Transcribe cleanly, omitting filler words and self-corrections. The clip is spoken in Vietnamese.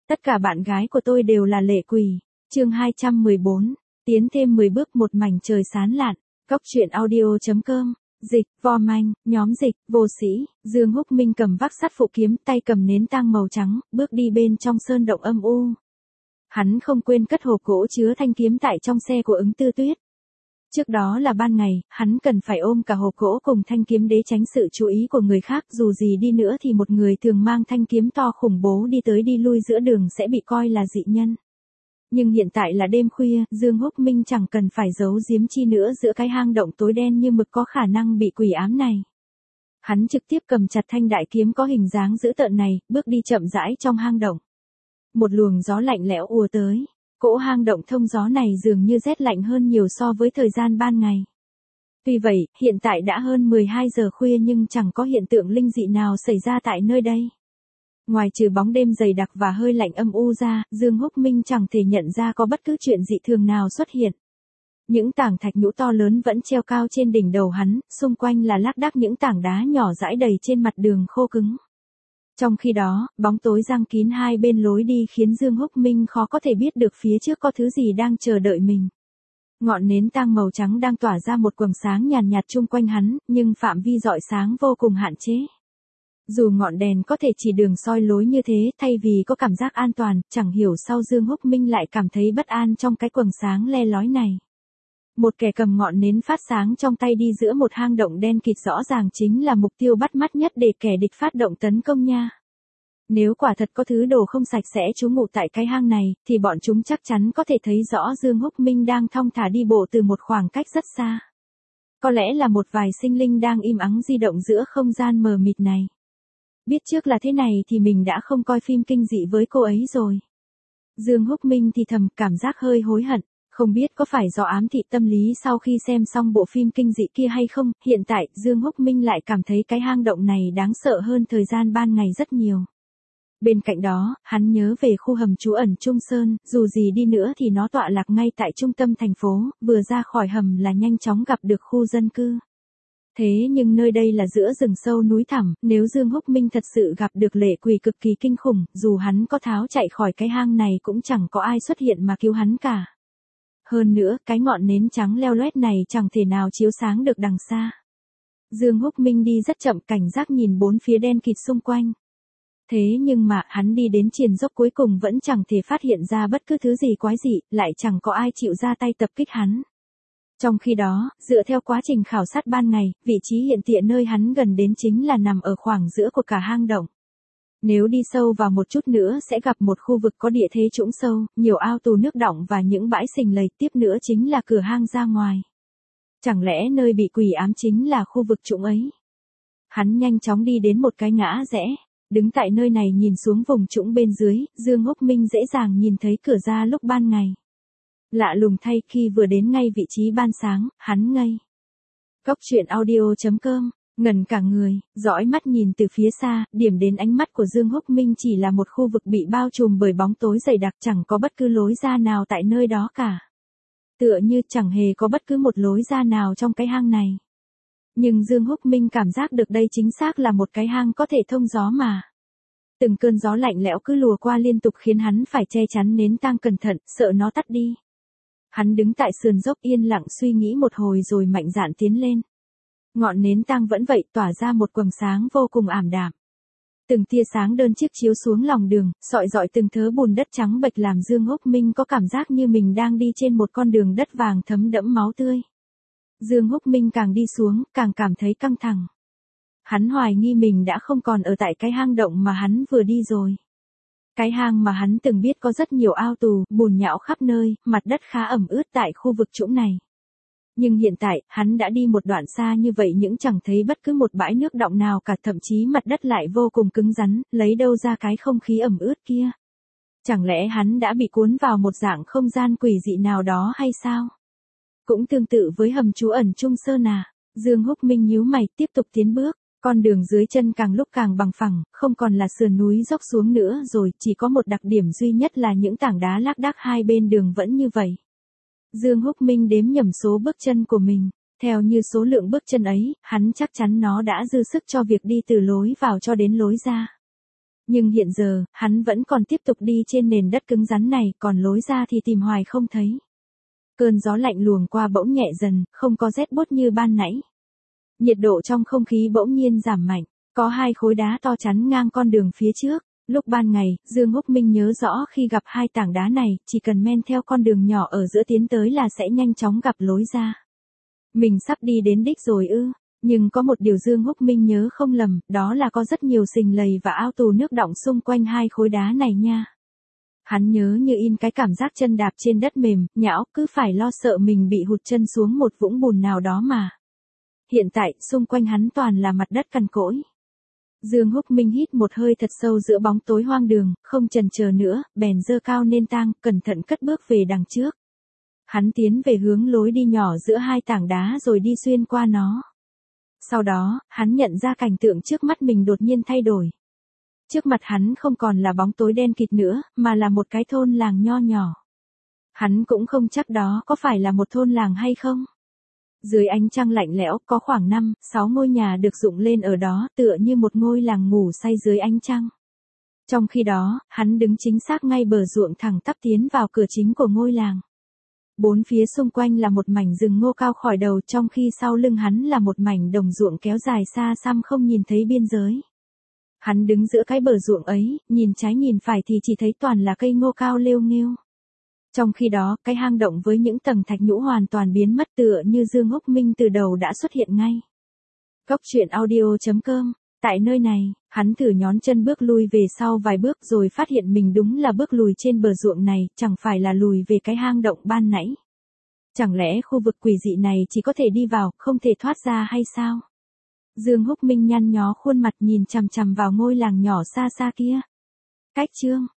Tất cả bạn gái của tôi đều là lệ quỷ. Chương 214. Tiến thêm 10 bước một mảnh trời sáng lạn. Góc truyện audio.com. Dịch, Vo Manh, nhóm dịch, vô sĩ, Dương Húc Minh cầm vác sắt phụ kiếm, tay cầm nến tang màu trắng, bước đi bên trong sơn động âm u. Hắn không quên cất hộp gỗ chứa thanh kiếm tại trong xe của Ứng Tư Tuyết. Trước đó là ban ngày, hắn cần phải ôm cả hộp gỗ cùng thanh kiếm để tránh sự chú ý của người khác, dù gì đi nữa thì một người thường mang thanh kiếm to khủng bố đi tới đi lui giữa đường sẽ bị coi là dị nhân. Nhưng hiện tại là đêm khuya, Dương Húc Minh chẳng cần phải giấu giếm chi nữa giữa cái hang động tối đen như mực có khả năng bị quỷ ám này. Hắn trực tiếp cầm chặt thanh đại kiếm có hình dáng dữ tợn này, bước đi chậm rãi trong hang động. Một luồng gió lạnh lẽo ùa tới. Cỗ hang động thông gió này dường như rét lạnh hơn nhiều so với thời gian ban ngày. Tuy vậy, hiện tại đã hơn 12 giờ khuya nhưng chẳng có hiện tượng linh dị nào xảy ra tại nơi đây. Ngoài trừ bóng đêm dày đặc và hơi lạnh âm u ra, Dương Húc Minh chẳng thể nhận ra có bất cứ chuyện dị thường nào xuất hiện. Những tảng thạch nhũ to lớn vẫn treo cao trên đỉnh đầu hắn, xung quanh là lác đác những tảng đá nhỏ rải đầy trên mặt đường khô cứng. Trong khi đó, bóng tối giăng kín hai bên lối đi khiến Dương Húc Minh khó có thể biết được phía trước có thứ gì đang chờ đợi mình. Ngọn nến tang màu trắng đang tỏa ra một quầng sáng nhàn nhạt chung quanh hắn, nhưng phạm vi rọi sáng vô cùng hạn chế. Dù ngọn đèn có thể chỉ đường soi lối như thế, thay vì có cảm giác an toàn, chẳng hiểu sao Dương Húc Minh lại cảm thấy bất an trong cái quầng sáng le lói này. Một kẻ cầm ngọn nến phát sáng trong tay đi giữa một hang động đen kịt rõ ràng chính là mục tiêu bắt mắt nhất để kẻ địch phát động tấn công nha. Nếu quả thật có thứ đồ không sạch sẽ trú ngụ tại cái hang này, thì bọn chúng chắc chắn có thể thấy rõ Dương Húc Minh đang thong thả đi bộ từ một khoảng cách rất xa. Có lẽ là một vài sinh linh đang im ắng di động giữa không gian mờ mịt này. Biết trước là thế này thì mình đã không coi phim kinh dị với cô ấy rồi. Dương Húc Minh thì thầm cảm giác hơi hối hận. Không biết có phải do ám thị tâm lý sau khi xem xong bộ phim kinh dị kia hay không, hiện tại Dương Húc Minh lại cảm thấy cái hang động này đáng sợ hơn thời gian ban ngày rất nhiều. Bên cạnh đó, hắn nhớ về khu hầm trú ẩn Trung Sơn, dù gì đi nữa thì nó tọa lạc ngay tại trung tâm thành phố, vừa ra khỏi hầm là nhanh chóng gặp được khu dân cư. Thế nhưng nơi đây là giữa rừng sâu núi thẳm, nếu Dương Húc Minh thật sự gặp được lệ quỷ cực kỳ kinh khủng, dù hắn có tháo chạy khỏi cái hang này cũng chẳng có ai xuất hiện mà cứu hắn cả. Hơn nữa, cái ngọn nến trắng leo loét này chẳng thể nào chiếu sáng được đằng xa. Dương Húc Minh đi rất chậm, cảnh giác nhìn bốn phía đen kịt xung quanh. Thế nhưng mà, hắn đi đến triền dốc cuối cùng vẫn chẳng thể phát hiện ra bất cứ thứ gì quái dị, lại chẳng có ai chịu ra tay tập kích hắn. Trong khi đó, dựa theo quá trình khảo sát ban ngày, vị trí hiện tiện nơi hắn gần đến chính là nằm ở khoảng giữa của cả hang động. Nếu đi sâu vào một chút nữa sẽ gặp một khu vực có địa thế trũng sâu, nhiều ao tù nước đọng và những bãi sình lầy, tiếp nữa chính là cửa hang ra ngoài. Chẳng lẽ nơi bị quỷ ám chính là khu vực trũng ấy? Hắn nhanh chóng đi đến một cái ngã rẽ, đứng tại nơi này nhìn xuống vùng trũng bên dưới, Dương Húc Minh dễ dàng nhìn thấy cửa ra lúc ban ngày. Lạ lùng thay, khi vừa đến ngay vị trí ban sáng, hắn ngây. Góc truyện audio.com. Ngần cả người, dõi mắt nhìn từ phía xa, điểm đến ánh mắt của Dương Húc Minh chỉ là một khu vực bị bao trùm bởi bóng tối dày đặc, chẳng có bất cứ lối ra nào tại nơi đó cả. Tựa như chẳng hề có bất cứ một lối ra nào trong cái hang này. Nhưng Dương Húc Minh cảm giác được đây chính xác là một cái hang có thể thông gió mà. Từng cơn gió lạnh lẽo cứ lùa qua liên tục khiến hắn phải che chắn nến tang cẩn thận, sợ nó tắt đi. Hắn đứng tại sườn dốc yên lặng suy nghĩ một hồi rồi mạnh dạn tiến lên. Ngọn nến tang vẫn vậy, tỏa ra một quầng sáng vô cùng ảm đạm. Từng tia sáng đơn chiếc chiếu xuống lòng đường, sọi rọi từng thớ bùn đất trắng bệch làm Dương Húc Minh có cảm giác như mình đang đi trên một con đường đất vàng thấm đẫm máu tươi. Dương Húc Minh càng đi xuống, càng cảm thấy căng thẳng. Hắn hoài nghi mình đã không còn ở tại cái hang động mà hắn vừa đi rồi. Cái hang mà hắn từng biết có rất nhiều ao tù, bùn nhão khắp nơi, mặt đất khá ẩm ướt tại khu vực trũng này. Nhưng hiện tại, hắn đã đi một đoạn xa như vậy nhưng chẳng thấy bất cứ một bãi nước đọng nào cả, thậm chí mặt đất lại vô cùng cứng rắn, lấy đâu ra cái không khí ẩm ướt kia. Chẳng lẽ hắn đã bị cuốn vào một dạng không gian quỷ dị nào đó hay sao? Cũng tương tự với hầm trú ẩn Trung Sơn à? Dương Húc Minh nhíu mày tiếp tục tiến bước. Con đường dưới chân càng lúc càng bằng phẳng, không còn là sườn núi dốc xuống nữa rồi, chỉ có một đặc điểm duy nhất là những tảng đá lác đác hai bên đường vẫn như vậy. Dương Húc Minh đếm nhầm số bước chân của mình. Theo như số lượng bước chân ấy, hắn chắc chắn nó đã dư sức cho việc đi từ lối vào cho đến lối ra. Nhưng hiện giờ, hắn vẫn còn tiếp tục đi trên nền đất cứng rắn này, còn lối ra thì tìm hoài không thấy. Cơn gió lạnh luồng qua bỗng nhẹ dần, không có rét buốt như ban nãy. Nhiệt độ trong không khí bỗng nhiên giảm mạnh, có hai khối đá to chắn ngang con đường phía trước. Lúc ban ngày, Dương Húc Minh nhớ rõ khi gặp hai tảng đá này, chỉ cần men theo con đường nhỏ ở giữa tiến tới là sẽ nhanh chóng gặp lối ra. Mình sắp đi đến đích rồi ư, nhưng có một điều Dương Húc Minh nhớ không lầm, đó là có rất nhiều sình lầy và ao tù nước đọng xung quanh hai khối đá này nha. Hắn nhớ như in cái cảm giác chân đạp trên đất mềm, nhão, cứ phải lo sợ mình bị hụt chân xuống một vũng bùn nào đó mà. Hiện tại, xung quanh hắn toàn là mặt đất cằn cỗi. Dương Húc Minh hít một hơi thật sâu giữa bóng tối hoang đường, không chần chờ nữa, bèn giơ cao nên tang, cẩn thận cất bước về đằng trước. Hắn tiến về hướng lối đi nhỏ giữa hai tảng đá rồi đi xuyên qua nó. Sau đó, hắn nhận ra cảnh tượng trước mắt mình đột nhiên thay đổi. Trước mặt hắn không còn là bóng tối đen kịt nữa, mà là một cái thôn làng nho nhỏ. Hắn cũng không chắc đó có phải là một thôn làng hay không. Dưới ánh trăng lạnh lẽo có khoảng 5-6 ngôi nhà được dựng lên ở đó tựa như một ngôi làng ngủ say dưới ánh trăng. Trong khi đó, hắn đứng chính xác ngay bờ ruộng thẳng tắp tiến vào cửa chính của ngôi làng. Bốn phía xung quanh là một mảnh rừng ngô cao khỏi đầu trong khi sau lưng hắn là một mảnh đồng ruộng kéo dài xa xăm không nhìn thấy biên giới. Hắn đứng giữa cái bờ ruộng ấy, nhìn trái nhìn phải thì chỉ thấy toàn là cây ngô cao lêu nghêu. Trong khi đó, cái hang động với những tầng thạch nhũ hoàn toàn biến mất tựa như Dương Húc Minh từ đầu đã xuất hiện ngay. Cốc truyện audio.com. Tại nơi này, hắn thử nhón chân bước lui về sau vài bước rồi phát hiện mình đúng là bước lùi trên bờ ruộng này, chẳng phải là lùi về cái hang động ban nãy. Chẳng lẽ khu vực quỷ dị này chỉ có thể đi vào, không thể thoát ra hay sao? Dương Húc Minh nhăn nhó khuôn mặt nhìn chằm chằm vào ngôi làng nhỏ xa xa kia. Cách chương